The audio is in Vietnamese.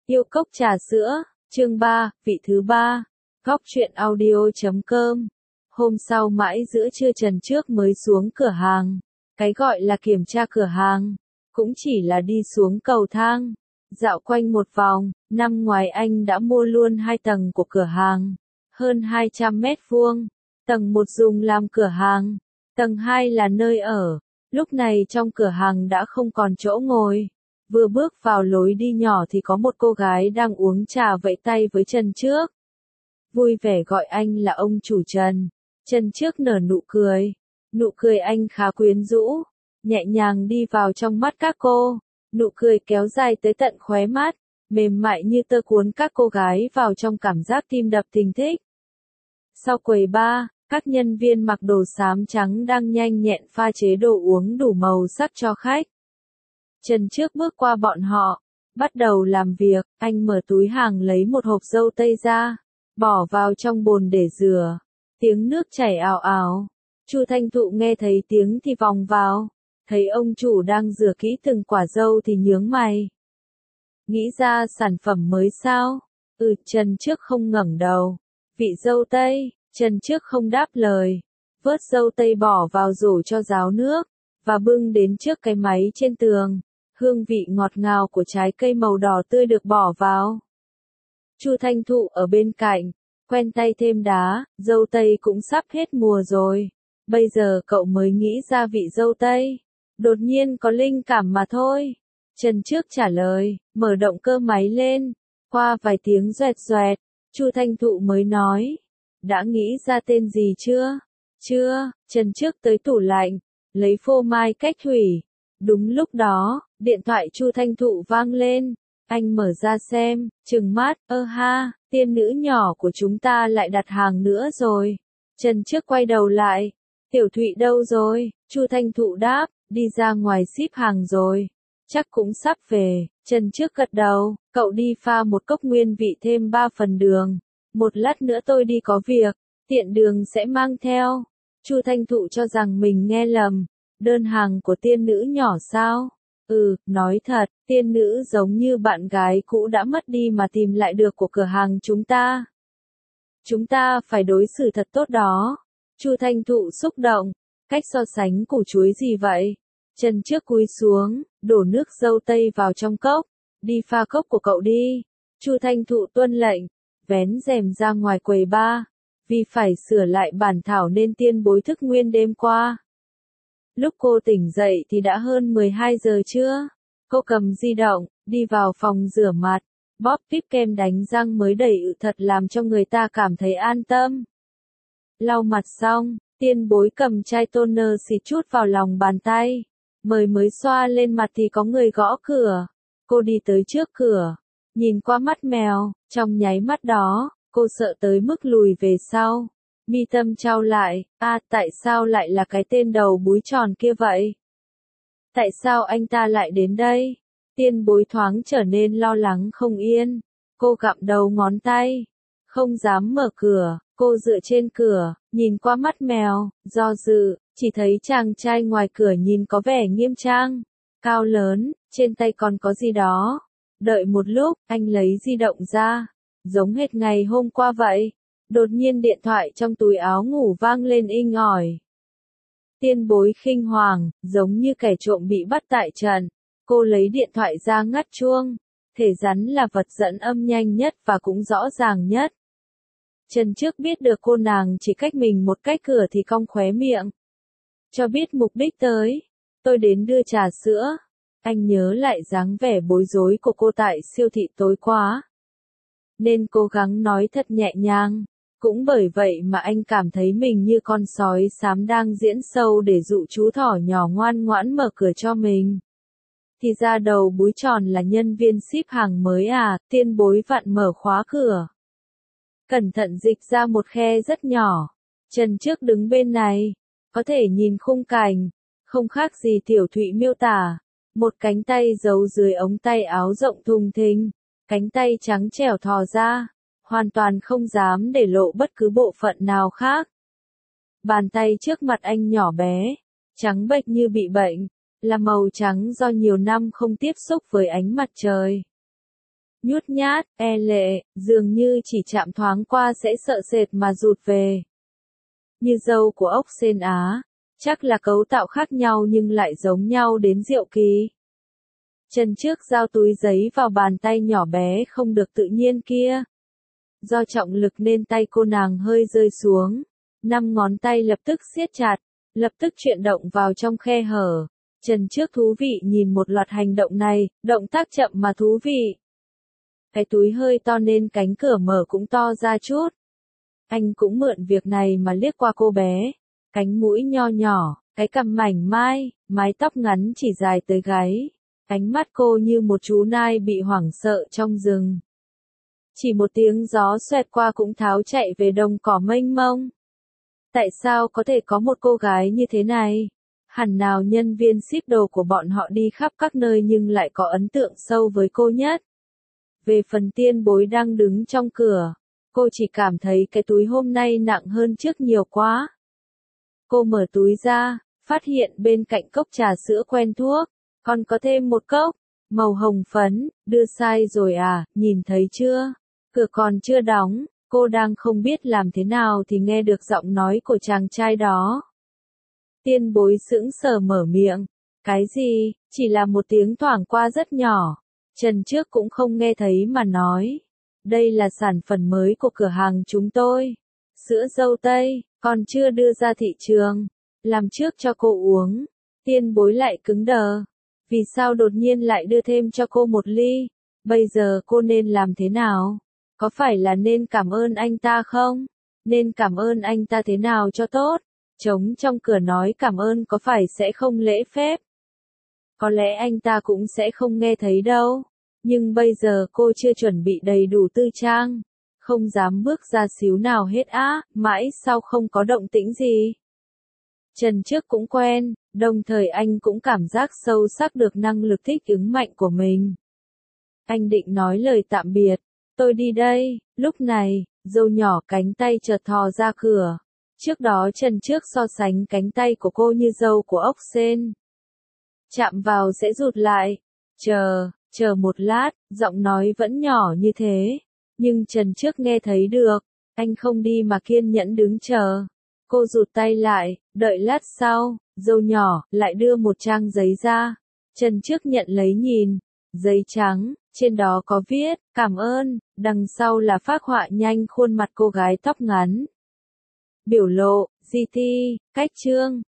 Yêu cốc trà sữa, chương 3, vị thứ 3, góc truyện audio.com. Hôm sau mãi giữa trưa Trần Trước mới xuống cửa hàng. Cái gọi là kiểm tra cửa hàng, cũng chỉ là đi xuống cầu thang, dạo quanh một vòng. Năm ngoài anh đã mua luôn 2 tầng của cửa hàng, hơn 200 mét vuông. Tầng 1 dùng làm cửa hàng, tầng 2 là nơi ở. Lúc này trong cửa hàng đã không còn chỗ ngồi. Vừa bước vào lối đi nhỏ thì có một cô gái đang uống trà vẫy tay với Trần Trước. Vui vẻ gọi anh là ông chủ Trần. Trần Trước nở nụ cười anh khá quyến rũ, nhẹ nhàng đi vào trong mắt các cô. Nụ cười kéo dài tới tận khóe mắt, mềm mại như tơ cuốn các cô gái vào trong cảm giác tim đập thình thịch. Sau quầy bar, các nhân viên mặc đồ xám trắng đang nhanh nhẹn pha chế đồ uống đủ màu sắc cho khách. Trần Trước bước qua bọn họ, bắt đầu làm việc. Anh mở túi hàng lấy một hộp dâu tây ra, bỏ vào trong bồn để rửa. Tiếng nước chảy ào ào. Chu Thanh Thụ nghe thấy tiếng thì vòng vào, thấy ông chủ đang rửa kỹ từng quả dâu thì nhướng mày. Nghĩ ra sản phẩm mới sao? Trần Trước không ngẩng đầu. Vị dâu tây. Trần Trước không đáp lời, vớt dâu tây bỏ vào rổ cho ráo nước, và bưng đến trước cái máy trên tường. Hương vị ngọt ngào của trái cây màu đỏ tươi được bỏ vào. Chu Thanh Thụ ở bên cạnh, quen tay thêm đá, dâu tây cũng sắp hết mùa rồi. Bây giờ cậu mới nghĩ ra vị dâu tây. Đột nhiên có linh cảm mà thôi. Trần Trước trả lời, mở động cơ máy lên. Qua vài tiếng doẹt doẹt, Chu Thanh Thụ mới nói. Đã nghĩ ra tên gì chưa? Chưa. Trần Trước tới tủ lạnh, lấy phô mai cách thủy. Đúng lúc đó, điện thoại Chu Thanh Thụ vang lên. Anh mở ra xem, trừng mắt, ha, tiên nữ nhỏ của chúng ta lại đặt hàng nữa rồi. Trần Trước quay đầu lại. Tiểu Thụy đâu rồi? Chu Thanh Thụ đáp, đi ra ngoài ship hàng rồi. Chắc cũng sắp về. Trần Trước gật đầu, cậu đi pha một cốc nguyên vị thêm 3 phần đường. Một lát nữa tôi đi có việc, tiện đường sẽ mang theo. Chu Thanh Thụ cho rằng mình nghe lầm. Đơn hàng của tiên nữ nhỏ sao? Nói thật, tiên nữ giống như bạn gái cũ đã mất đi mà tìm lại được của cửa hàng chúng ta. Chúng ta phải đối xử thật tốt đó. Chu Thanh Thụ xúc động, cách so sánh củ chuối gì vậy? Trần Trước cúi xuống, đổ nước dâu tây vào trong cốc, đi pha cốc của cậu đi. Chu Thanh Thụ tuân lệnh, vén rèm ra ngoài quầy bar, vì phải sửa lại bản thảo nên Tiên Bối thức nguyên đêm qua. Lúc cô tỉnh dậy thì đã hơn 12 giờ trưa. Cô cầm di động, đi vào phòng rửa mặt, bóp tiếp kem đánh răng mới đầy thật làm cho người ta cảm thấy an tâm. Lau mặt xong, Tiên Bối cầm chai toner xịt chút vào lòng bàn tay. Mới xoa lên mặt thì có người gõ cửa. Cô đi tới trước cửa, nhìn qua mắt mèo, trong nháy mắt đó, cô sợ tới mức lùi về sau. Mi tâm chau lại, tại sao lại là cái tên đầu búi tròn kia vậy? Tại sao anh ta lại đến đây? Tiên Bối thoáng trở nên lo lắng không yên. Cô gặm đầu ngón tay, không dám mở cửa. Cô dựa trên cửa, nhìn qua mắt mèo, do dự, chỉ thấy chàng trai ngoài cửa nhìn có vẻ nghiêm trang, cao lớn, trên tay còn có gì đó. Đợi một lúc, anh lấy di động ra, giống hệt ngày hôm qua vậy. Đột nhiên điện thoại trong túi áo ngủ vang lên inh ỏi. Tiên Bối khinh hoàng, giống như kẻ trộm bị bắt tại trận. Cô lấy điện thoại ra ngắt chuông. Thể rắn là vật dẫn âm nhanh nhất và cũng rõ ràng nhất. Trần Trước biết được cô nàng chỉ cách mình một cái cửa thì cong khóe miệng. Cho biết mục đích tới. Tôi đến đưa trà sữa. Anh nhớ lại dáng vẻ bối rối của cô tại siêu thị tối qua, nên cố gắng nói thật nhẹ nhàng. Cũng bởi vậy mà anh cảm thấy mình như con sói xám đang diễn sâu để dụ chú thỏ nhỏ ngoan ngoãn mở cửa cho mình. Thì ra đầu búi tròn là nhân viên ship hàng mới à? Tiên Bối vặn mở khóa cửa, cẩn thận dịch ra một khe rất nhỏ. Trần Trước đứng bên này, có thể nhìn khung cảnh, không khác gì Tiểu Thụy miêu tả. Một cánh tay giấu dưới ống tay áo rộng thùng thình, cánh tay trắng trẻo thò ra, hoàn toàn không dám để lộ bất cứ bộ phận nào khác. Bàn tay trước mặt anh nhỏ bé, trắng bệch như bị bệnh, là màu trắng do nhiều năm không tiếp xúc với ánh mặt trời. nhút nhát, e lệ, dường như chỉ chạm thoáng qua sẽ sợ sệt mà rụt về. Như dâu của ốc sên Á, chắc là cấu tạo khác nhau nhưng lại giống nhau đến diệu kỳ. Chân trước giao túi giấy vào bàn tay nhỏ bé không được tự nhiên kia. Do trọng lực nên tay cô nàng hơi rơi xuống. 5 ngón tay lập tức siết chặt, lập tức chuyển động vào trong khe hở. Chân trước thú vị nhìn một loạt hành động này, động tác chậm mà thú vị. Cái túi hơi to nên cánh cửa mở cũng to ra chút. Anh cũng mượn việc này mà liếc qua cô bé. Cánh mũi nho nhỏ, cái cằm mảnh mai, mái tóc ngắn chỉ dài tới gáy. Ánh mắt cô như một chú nai bị hoảng sợ trong rừng. Chỉ một tiếng gió xoẹt qua cũng tháo chạy về đồng cỏ mênh mông. Tại sao có thể có một cô gái như thế này? Hẳn nào nhân viên ship đồ của bọn họ đi khắp các nơi nhưng lại có ấn tượng sâu với cô nhất. Về phần Tiên Bối đang đứng trong cửa, cô chỉ cảm thấy cái túi hôm nay nặng hơn trước nhiều quá. Cô mở túi ra, phát hiện bên cạnh cốc trà sữa quen thuộc, còn có thêm một cốc, màu hồng phấn, đưa sai rồi à, nhìn thấy chưa? Cửa còn chưa đóng, cô đang không biết làm thế nào thì nghe được giọng nói của chàng trai đó. Tiên Bối sững sờ mở miệng, cái gì, chỉ là một tiếng thoảng qua rất nhỏ. Trần trước cũng không nghe thấy mà nói. Đây là sản phẩm mới của cửa hàng chúng tôi. Sữa dâu tây, còn chưa đưa ra thị trường. Làm trước cho cô uống. Tiên Bối lại cứng đờ. Vì sao đột nhiên lại đưa thêm cho cô một ly? Bây giờ cô nên làm thế nào? Có phải là nên cảm ơn anh ta không? Nên cảm ơn anh ta thế nào cho tốt? Trống trong cửa nói cảm ơn có phải sẽ không lễ phép? Có lẽ anh ta cũng sẽ không nghe thấy đâu. Nhưng bây giờ cô chưa chuẩn bị đầy đủ tư trang. Không dám bước ra xíu nào hết á, mãi sau không có động tĩnh gì. Trần trước cũng quen, đồng thời anh cũng cảm giác sâu sắc được năng lực thích ứng mạnh của mình. Anh định nói lời tạm biệt. Tôi đi đây, lúc này, dâu nhỏ cánh tay chợt thò ra cửa. Trước đó Trần trước so sánh cánh tay của cô như dâu của ốc sên. Chạm vào sẽ rụt lại. Chờ một lát, giọng nói vẫn nhỏ như thế. Nhưng Trần trước nghe thấy được. Anh không đi mà kiên nhẫn đứng chờ. Cô rụt tay lại, đợi lát sau, dâu nhỏ, lại đưa một trang giấy ra. Trần trước nhận lấy nhìn. Giấy trắng, trên đó có viết, cảm ơn, đằng sau là phác họa nhanh khuôn mặt cô gái tóc ngắn. Biểu lộ, GT, cách chương.